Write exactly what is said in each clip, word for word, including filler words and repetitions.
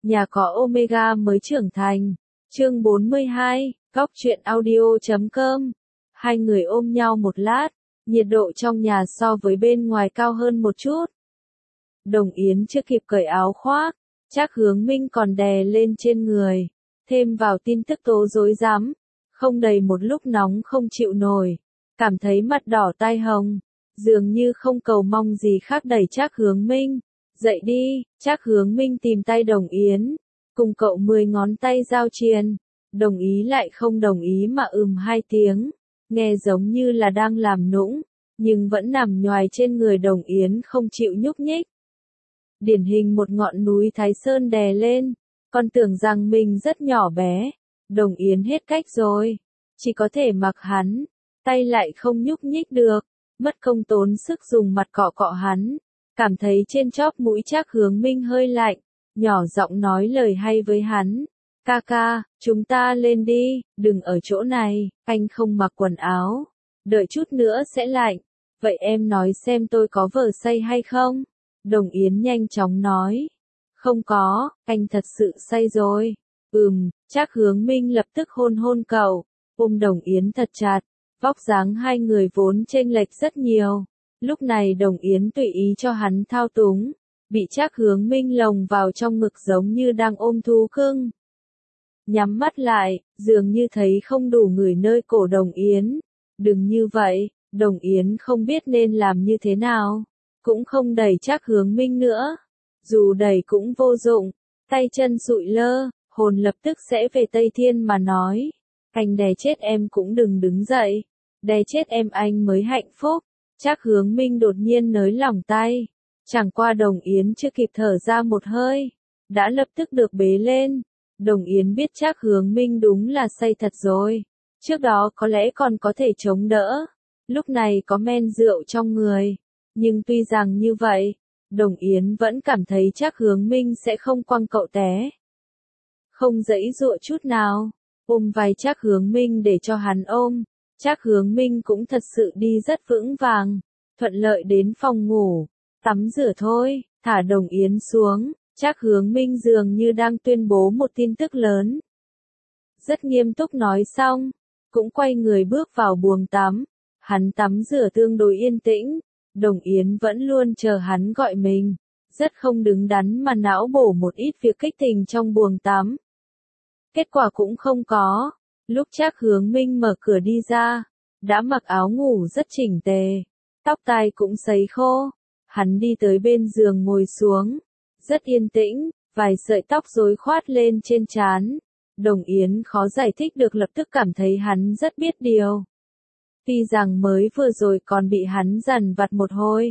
Nhà có Omega mới trưởng thành. Chương bốn mươi hai, Góc truyện audio chấm com. Hai người ôm nhau một lát, nhiệt độ trong nhà so với bên ngoài cao hơn một chút. Đồng Yến chưa kịp cởi áo khoác, Trác Hướng Minh còn đè lên trên người, thêm vào tin tức tố rối rắm, không đầy một lúc nóng không chịu nổi, cảm thấy mặt đỏ tai hồng, dường như không cầu mong gì khác đẩy Trác Hướng Minh. Dậy đi, Trác Hướng Minh tìm tay Đồng Yến, cùng cậu mười ngón tay giao triền, đồng ý lại không đồng ý mà ừm hai tiếng, nghe giống như là đang làm nũng, nhưng vẫn nằm nhoài trên người Đồng Yến không chịu nhúc nhích. Điển hình một ngọn núi Thái Sơn đè lên, con tưởng rằng mình rất nhỏ bé, Đồng Yến hết cách rồi, chỉ có thể mặc hắn, tay lại không nhúc nhích được, mất công tốn sức dùng mặt cọ cọ hắn. Cảm thấy trên chóp mũi Trác Hướng Minh hơi lạnh, nhỏ giọng nói lời hay với hắn. Ca ca, chúng ta lên đi, đừng ở chỗ này, anh không mặc quần áo. Đợi chút nữa sẽ lạnh. Vậy em nói xem tôi có vờ say hay không? Đồng Yến nhanh chóng nói. Không có, anh thật sự say rồi. Ừm, Trác Hướng Minh lập tức hôn hôn cậu, ôm Đồng Yến thật chặt. Vóc dáng hai người vốn chênh lệch rất nhiều. Lúc này Đồng Yến tùy ý cho hắn thao túng, bị Trác Hướng Minh lồng vào trong ngực giống như đang ôm thú cưng. Nhắm mắt lại, dường như thấy không đủ người nơi cổ Đồng Yến. Đừng như vậy, Đồng Yến không biết nên làm như thế nào, cũng không đẩy Trác Hướng Minh nữa. Dù đẩy cũng vô dụng, tay chân sụi lơ, hồn lập tức sẽ về Tây Thiên mà nói. Anh đè chết em cũng đừng đứng dậy, đè chết em anh mới hạnh phúc. Trác Hướng Minh đột nhiên nới lỏng tay, chẳng qua Đồng Yến chưa kịp thở ra một hơi, đã lập tức được bế lên. Đồng Yến biết Trác Hướng Minh đúng là say thật rồi, trước đó có lẽ còn có thể chống đỡ, lúc này có men rượu trong người, nhưng tuy rằng như vậy, Đồng Yến vẫn cảm thấy Trác Hướng Minh sẽ không quăng cậu té. Không giãy giụa chút nào, ôm vai Trác Hướng Minh để cho hắn ôm. Trác Hướng Minh cũng thật sự đi rất vững vàng, thuận lợi đến phòng ngủ, tắm rửa thôi, thả Đồng Yến xuống, Trác Hướng Minh dường như đang tuyên bố một tin tức lớn. Rất nghiêm túc nói xong, cũng quay người bước vào buồng tắm, hắn tắm rửa tương đối yên tĩnh, Đồng Yến vẫn luôn chờ hắn gọi mình, rất không đứng đắn mà não bổ một ít việc kích tình trong buồng tắm. Kết quả cũng không có. Lúc Trác Hướng Minh mở cửa đi ra, đã mặc áo ngủ rất chỉnh tề, tóc tai cũng sấy khô, hắn đi tới bên giường ngồi xuống, rất yên tĩnh, vài sợi tóc rối khoát lên trên trán. Đồng Yến khó giải thích được lập tức cảm thấy hắn rất biết điều. Tuy rằng mới vừa rồi còn bị hắn dằn vặt một hồi.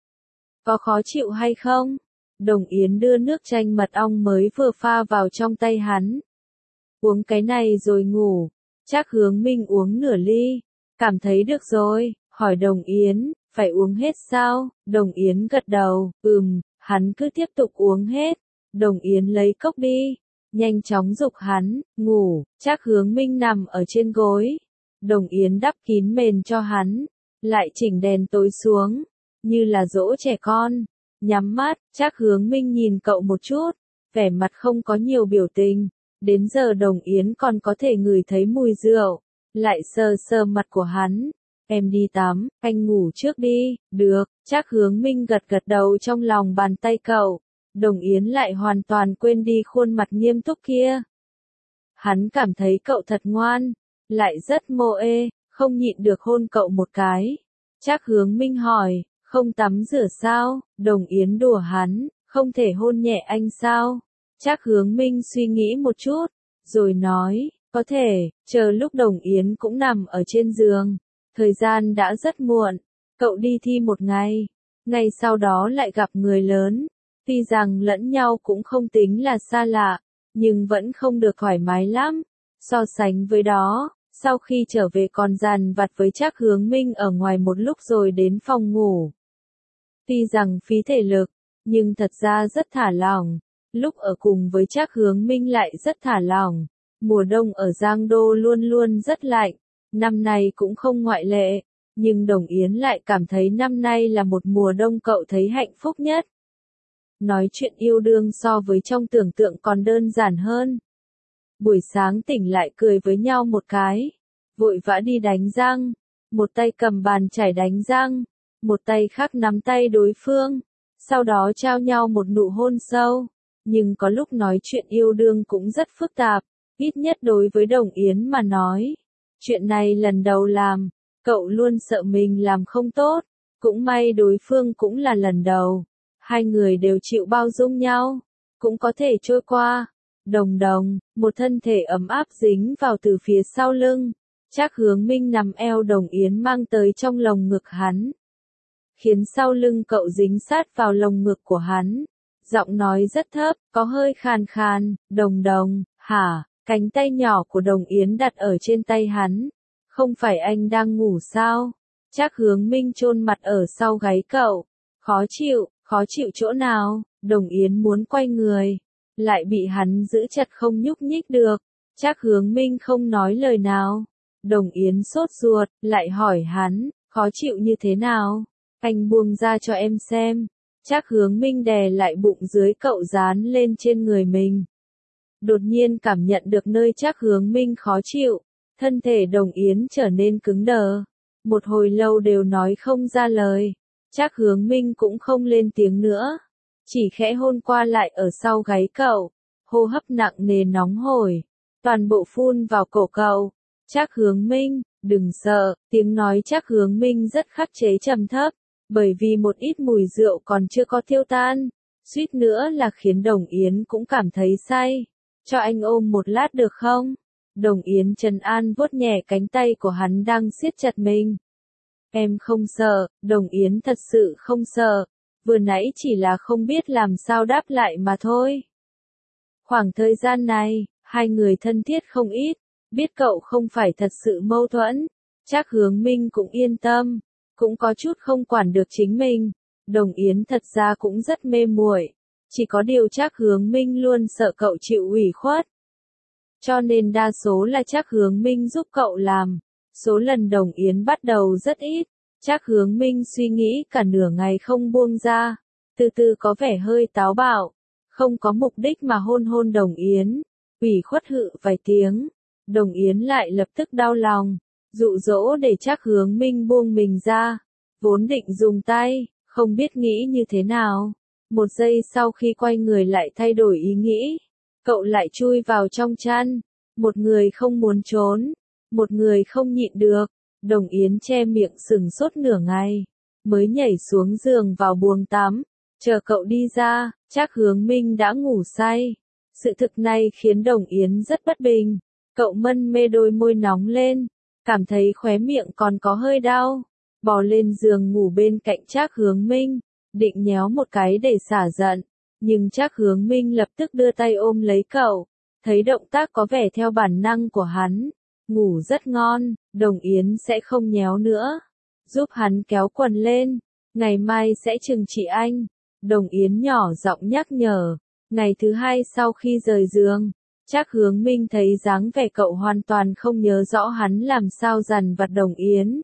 Có khó chịu hay không? Đồng Yến đưa nước chanh mật ong mới vừa pha vào trong tay hắn. Uống cái này rồi ngủ. Trác Hướng Minh uống nửa ly, cảm thấy được rồi, hỏi Đồng Yến, phải uống hết sao? Đồng Yến gật đầu, ừm, hắn cứ tiếp tục uống hết. Đồng Yến lấy cốc đi, nhanh chóng giục hắn, ngủ. Trác Hướng Minh nằm ở trên gối, Đồng Yến đắp kín mền cho hắn, lại chỉnh đèn tối xuống, như là dỗ trẻ con. Nhắm mắt, Trác Hướng Minh nhìn cậu một chút, vẻ mặt không có nhiều biểu tình. Đến giờ Đồng Yến còn có thể ngửi thấy mùi rượu, lại sờ sờ mặt của hắn. Em đi tắm, anh ngủ trước đi. Được, Trác Hướng Minh gật gật đầu trong lòng bàn tay cậu. Đồng Yến lại hoàn toàn quên đi khuôn mặt nghiêm túc kia. Hắn cảm thấy cậu thật ngoan, lại rất mô ê, không nhịn được hôn cậu một cái. Trác Hướng Minh hỏi, không tắm rửa sao? Đồng Yến đùa hắn, không thể hôn nhẹ anh sao? Trác Hướng Minh suy nghĩ một chút, rồi nói, có thể, chờ lúc Đồng Yến cũng nằm ở trên giường. Thời gian đã rất muộn, cậu đi thi một ngày, ngày sau đó lại gặp người lớn. Tuy rằng lẫn nhau cũng không tính là xa lạ, nhưng vẫn không được thoải mái lắm. So sánh với đó, sau khi trở về còn dằn vặt với Trác Hướng Minh ở ngoài một lúc rồi đến phòng ngủ. Tuy rằng phí thể lực, nhưng thật ra rất thả lỏng. Lúc ở cùng với Trác Hướng Minh lại rất thả lỏng. Mùa đông ở Giang Đô luôn luôn rất lạnh, năm nay cũng không ngoại lệ, nhưng Đồng Yến lại cảm thấy năm nay là một mùa đông cậu thấy hạnh phúc nhất. nói chuyện yêu đương so với trong tưởng tượng còn đơn giản hơn. Buổi sáng tỉnh lại cười với nhau một cái, vội vã đi đánh răng, một tay cầm bàn chải đánh răng, một tay khác nắm tay đối phương, sau đó trao nhau một nụ hôn sâu. Nhưng có lúc nói chuyện yêu đương cũng rất phức tạp, ít nhất đối với Đồng Yến mà nói. Chuyện này lần đầu làm, cậu luôn sợ mình làm không tốt, cũng may đối phương cũng là lần đầu. Hai người đều chịu bao dung nhau, cũng có thể trôi qua. Đồng đồng, một thân thể ấm áp dính vào từ phía sau lưng. Trác Hướng Minh nằm eo Đồng Yến mang tới trong lồng ngực hắn, khiến sau lưng cậu dính sát vào lồng ngực của hắn. Giọng nói rất thấp, có hơi khàn khàn, đồng đồng, hả, cánh tay nhỏ của Đồng Yến đặt ở trên tay hắn. Không phải anh đang ngủ sao? Trác Hướng Minh chôn mặt ở sau gáy cậu. Khó chịu, khó chịu chỗ nào? Đồng Yến muốn quay người, lại bị hắn giữ chặt không nhúc nhích được. Trác Hướng Minh không nói lời nào. Đồng Yến sốt ruột, lại hỏi hắn, khó chịu như thế nào? Anh buông ra cho em xem. Trác Hướng Minh đè lại bụng dưới cậu dán lên trên người mình. Đột nhiên cảm nhận được nơi Trác Hướng Minh khó chịu, thân thể Đồng Yến trở nên cứng đờ. Một hồi lâu đều nói không ra lời. Trác Hướng Minh cũng không lên tiếng nữa, chỉ khẽ hôn qua lại ở sau gáy cậu, hô hấp nặng nề nóng hổi, toàn bộ phun vào cổ cậu. Trác Hướng Minh, đừng sợ, tiếng nói Trác Hướng Minh rất khắc chế trầm thấp, bởi vì một ít mùi rượu còn chưa có tiêu tan, suýt nữa là khiến Đồng Yến cũng cảm thấy say. Cho anh ôm một lát được không? Đồng Yến trấn an vuốt nhẹ cánh tay của hắn đang siết chặt mình. Em không sợ, Đồng Yến thật sự không sợ, vừa nãy chỉ là không biết làm sao đáp lại mà thôi. Khoảng thời gian này, hai người thân thiết không ít, biết cậu không phải thật sự mâu thuẫn, Trác Hướng Minh cũng yên tâm, cũng có chút không quản được chính mình. Đồng Yến thật ra cũng rất mê muội, chỉ có điều Trác Hướng Minh luôn sợ cậu chịu ủy khuất. Cho nên đa số là Trác Hướng Minh giúp cậu làm, số lần Đồng Yến bắt đầu rất ít. Trác Hướng Minh suy nghĩ cả nửa ngày không buông ra, từ từ có vẻ hơi táo bạo, không có mục đích mà hôn hôn Đồng Yến, ủy khuất hự vài tiếng. Đồng Yến lại lập tức đau lòng, dụ dỗ để Trác Hướng Minh buông mình ra, vốn định dùng tay, không biết nghĩ như thế nào. Một giây sau khi quay người lại thay đổi ý nghĩ, cậu lại chui vào trong chăn, một người không muốn trốn, một người không nhịn được. Đồng Yến che miệng sừng sốt nửa ngày, mới nhảy xuống giường vào buồng tắm, chờ cậu đi ra. Trác Hướng Minh đã ngủ say. Sự thực này khiến Đồng Yến rất bất bình, cậu mân mê đôi môi nóng lên, cảm thấy khóe miệng còn có hơi đau, bò lên giường ngủ bên cạnh Trác Hướng Minh, định nhéo một cái để xả giận, nhưng Trác Hướng Minh lập tức đưa tay ôm lấy cậu, thấy động tác có vẻ theo bản năng của hắn. Ngủ rất ngon, Đồng Yến sẽ không nhéo nữa, giúp hắn kéo quần lên, ngày mai sẽ trừng trị anh. Đồng Yến nhỏ giọng nhắc nhở. Ngày thứ hai sau khi rời giường, Trác Hướng Minh thấy dáng vẻ cậu hoàn toàn không nhớ rõ hắn làm sao dằn vặt Đồng Yến.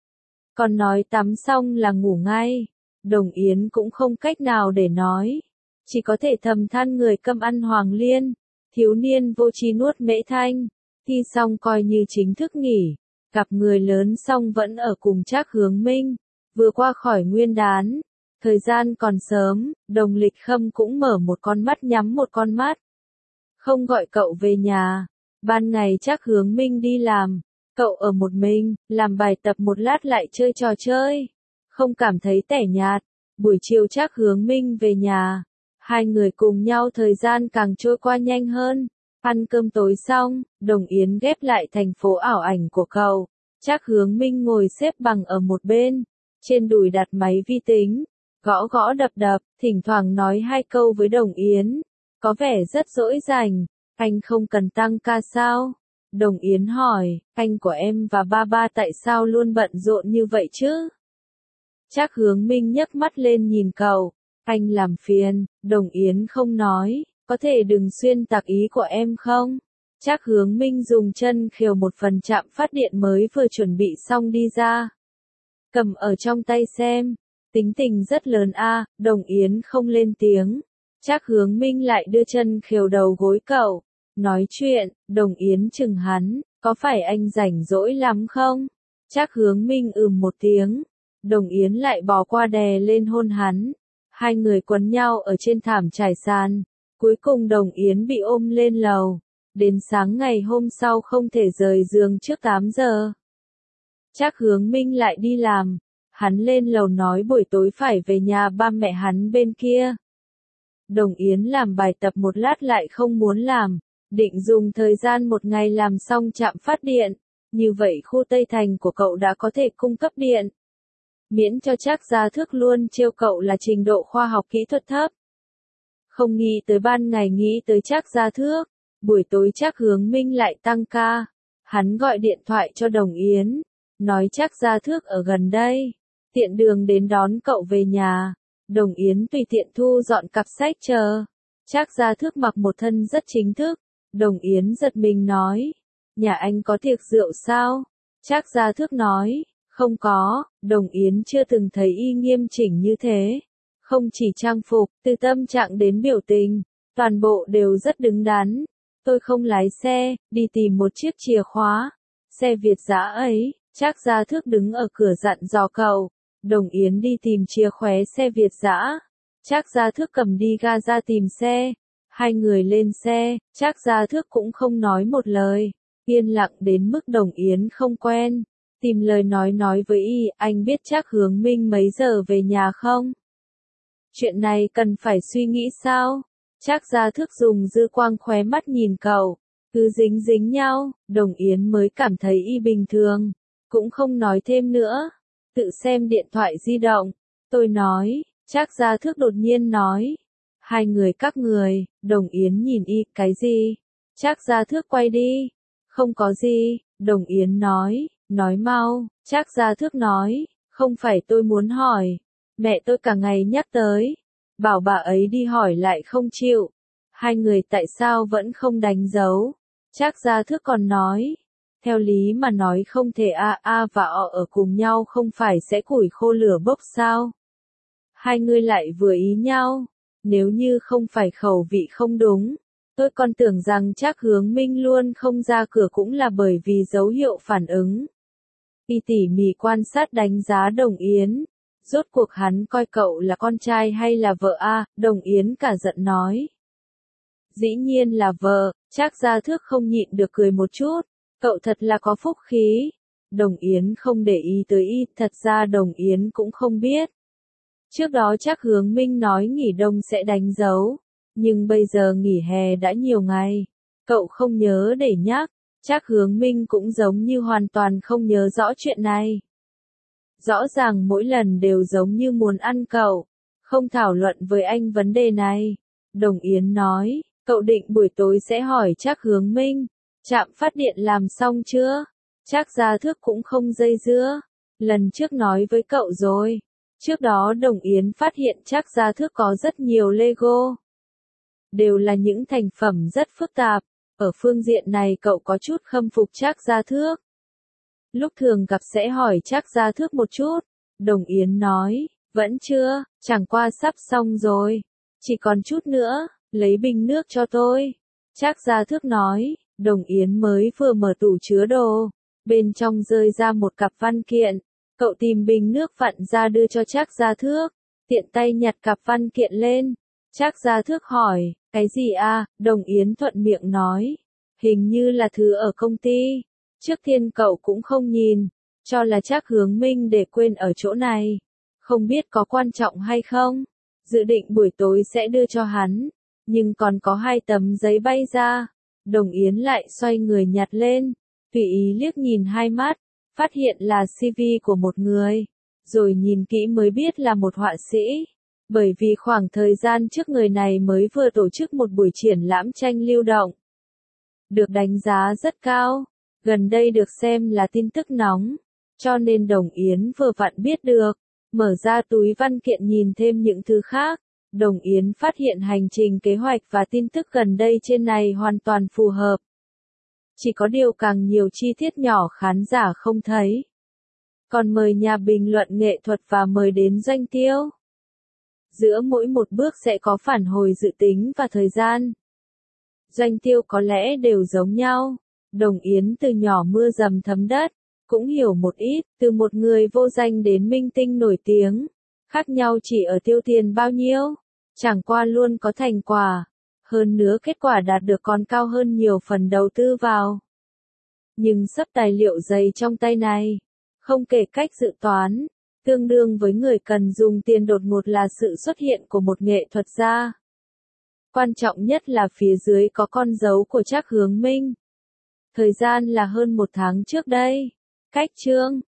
Còn nói tắm xong là ngủ ngay, Đồng Yến cũng không cách nào để nói, chỉ có thể thầm than người câm ăn hoàng liên, thiếu niên vô tri nuốt mễ thanh. Thi xong coi như chính thức nghỉ, gặp người lớn xong vẫn ở cùng Trác Hướng Minh, vừa qua khỏi Nguyên đán, thời gian còn sớm, Đồng Lịch Khâm cũng mở một con mắt nhắm một con mắt. Không gọi cậu về nhà, ban ngày Trác Hướng Minh đi làm, cậu ở một mình, làm bài tập một lát lại chơi trò chơi, không cảm thấy tẻ nhạt. Buổi chiều Trác Hướng Minh về nhà, hai người cùng nhau thời gian càng trôi qua nhanh hơn. Ăn cơm tối xong, Đồng Yến ghép lại thành phố ảo ảnh của cậu. Trác Hướng Minh ngồi xếp bằng ở một bên, trên đùi đặt máy vi tính, gõ gõ đập đập, thỉnh thoảng nói hai câu với Đồng Yến, có vẻ rất dỗi dành. Anh không cần tăng ca sao? Đồng Yến hỏi, anh của em và ba ba tại sao luôn bận rộn như vậy chứ? Trác Hướng Minh nhấc mắt lên nhìn cậu, anh làm phiền. Đồng Yến không nói. Có thể đừng xuyên tạc ý của em không? Trác Hướng Minh dùng chân khều một phần chạm phát điện mới vừa chuẩn bị xong đi ra. Cầm ở trong tay xem. Tính tình rất lớn a. Đồng Yến không lên tiếng. Trác Hướng Minh lại đưa chân khều đầu gối cậu, nói chuyện. Đồng Yến chừng hắn, có phải anh rảnh rỗi lắm không? Trác Hướng Minh ừm một tiếng. Đồng Yến lại bò qua đè lên hôn hắn. Hai người quấn nhau ở trên thảm trải sàn. Cuối cùng Đồng Yến bị ôm lên lầu. Đến sáng ngày hôm sau không thể rời giường trước tám giờ. Trác Hướng Minh lại đi làm. Hắn lên lầu nói buổi tối phải về nhà ba mẹ hắn bên kia. Đồng Yến làm bài tập một lát lại không muốn làm. Định dùng thời gian một ngày làm xong trạm phát điện. Như vậy khu Tây Thành của cậu đã có thể cung cấp điện. Miễn cho Trác Gia Thước luôn trêu cậu là trình độ khoa học kỹ thuật thấp. Không nghĩ tới ban ngày nghĩ tới Trác Gia Thước. Buổi tối Trác Hướng Minh lại tăng ca. Hắn gọi điện thoại cho Đồng Yến. Nói Trác Gia Thước ở gần đây. Tiện đường đến đón cậu về nhà. Đồng Yến tùy tiện thu dọn cặp sách chờ. Trác Gia Thước mặc một thân rất chính thức. Đồng Yến giật mình nói. Nhà anh có tiệc rượu sao? Trác Gia Thước nói. Không có. Đồng Yến chưa từng thấy y nghiêm chỉnh như thế. Không chỉ trang phục, từ tâm trạng đến biểu tình. Toàn bộ đều rất đứng đắn. Tôi không lái xe, đi tìm một chiếc chìa khóa. Xe Việt dã ấy. Trác Gia Thước đứng ở cửa dặn dò cậu. Đồng Yến đi tìm chìa khóa xe Việt dã. Trác Gia Thước cầm đi ga ra tìm xe. Hai người lên xe, Trác Gia Thước cũng không nói một lời. Yên lặng đến mức Đồng Yến không quen. Tìm lời nói nói với y, anh biết Trác Hướng Minh mấy giờ về nhà không? Chuyện này cần phải suy nghĩ sao? Trác Gia Thước dùng dư quang khóe mắt nhìn cậu. Cứ dính dính nhau, Đồng Yến mới cảm thấy y bình thường. Cũng không nói thêm nữa. Tự xem điện thoại di động. Tôi nói, Trác Gia Thước đột nhiên nói. Hai người các người, Đồng Yến nhìn y, cái gì? Trác Gia Thước quay đi. Không có gì, Đồng Yến nói, nói mau. Trác Gia Thước nói, không phải tôi muốn hỏi. Mẹ tôi cả ngày nhắc tới. Bảo bà ấy đi hỏi lại không chịu. Hai người tại sao vẫn không đánh dấu? Trác Gia Thước còn nói. Theo lý mà nói không thể A A và O ở cùng nhau không phải sẽ củi khô lửa bốc sao? Hai người lại vừa ý nhau. Nếu như không phải khẩu vị không đúng. Tôi còn tưởng rằng Trác Hướng Minh luôn không ra cửa cũng là bởi vì dấu hiệu phản ứng. Y tỉ mỉ quan sát đánh giá Đồng Yến. Rốt cuộc hắn coi cậu là con trai hay là vợ a? Đồng Yến cả giận nói. Dĩ nhiên là vợ. Trác Gia Thước không nhịn được cười một chút. Cậu thật là có phúc khí. Đồng Yến không để ý tới y, thật ra Đồng Yến cũng không biết. Trước đó Trác Hướng Minh nói nghỉ đông sẽ đánh dấu. Nhưng bây giờ nghỉ hè đã nhiều ngày. Cậu không nhớ để nhắc. Trác Hướng Minh cũng giống như hoàn toàn không nhớ rõ chuyện này. Rõ ràng mỗi lần đều giống như muốn ăn cậu. Không thảo luận với anh vấn đề này. Đồng Yến nói, cậu định buổi tối sẽ hỏi Trác Hướng Minh. Trạm phát điện làm xong chưa? Trác Gia Thước cũng không dây dưa. Lần trước nói với cậu rồi. Trước đó Đồng Yến phát hiện Trác Gia Thước có rất nhiều Lego. Đều là những thành phẩm rất phức tạp. Ở phương diện này cậu có chút khâm phục Trác Gia Thước. Lúc thường gặp sẽ hỏi Trác Gia Thước một chút. Đồng Yến nói, vẫn chưa, chẳng qua sắp xong rồi. Chỉ còn chút nữa, lấy bình nước cho tôi. Trác Gia Thước nói, Đồng Yến mới vừa mở tủ chứa đồ. Bên trong rơi ra một cặp văn kiện. Cậu tìm bình nước vặn ra đưa cho Trác Gia Thước. Tiện tay nhặt cặp văn kiện lên. Trác Gia Thước hỏi, cái gì à? Đồng Yến thuận miệng nói. Hình như là thứ ở công ty. Trước tiên cậu cũng không nhìn. Cho là Trác Hướng Minh để quên ở chỗ này. Không biết có quan trọng hay không. Dự định buổi tối sẽ đưa cho hắn. Nhưng còn có hai tấm giấy bay ra. Đồng Yến lại xoay người nhặt lên. Tùy ý liếc nhìn hai mắt. Phát hiện là xê vê của một người. Rồi nhìn kỹ mới biết là một họa sĩ. Bởi vì khoảng thời gian trước người này mới vừa tổ chức một buổi triển lãm tranh lưu động. Được đánh giá rất cao. Gần đây được xem là tin tức nóng. Cho nên Đồng Yến vừa vặn biết được. Mở ra túi văn kiện nhìn thêm những thứ khác. Đồng Yến phát hiện hành trình kế hoạch và tin tức gần đây trên này hoàn toàn phù hợp. Chỉ có điều càng nhiều chi tiết nhỏ khán giả không thấy. Còn mời nhà bình luận nghệ thuật và mời đến doanh tiêu. Giữa mỗi một bước sẽ có phản hồi dự tính và thời gian. Doanh tiêu có lẽ đều giống nhau. Đồng Yến từ nhỏ mưa dầm thấm đất, cũng hiểu một ít, từ một người vô danh đến minh tinh nổi tiếng. Khác nhau chỉ ở tiêu tiền bao nhiêu, chẳng qua luôn có thành quả. Hơn nữa kết quả đạt được còn cao hơn nhiều phần đầu tư vào. Nhưng sấp tài liệu dày trong tay này, không kể cách dự toán, tương đương với người cần dùng tiền đột ngột là sự xuất hiện của một nghệ thuật gia. Quan trọng nhất là phía dưới có con dấu của Trác Hướng Minh. Thời gian là hơn một tháng trước đây. Cách chương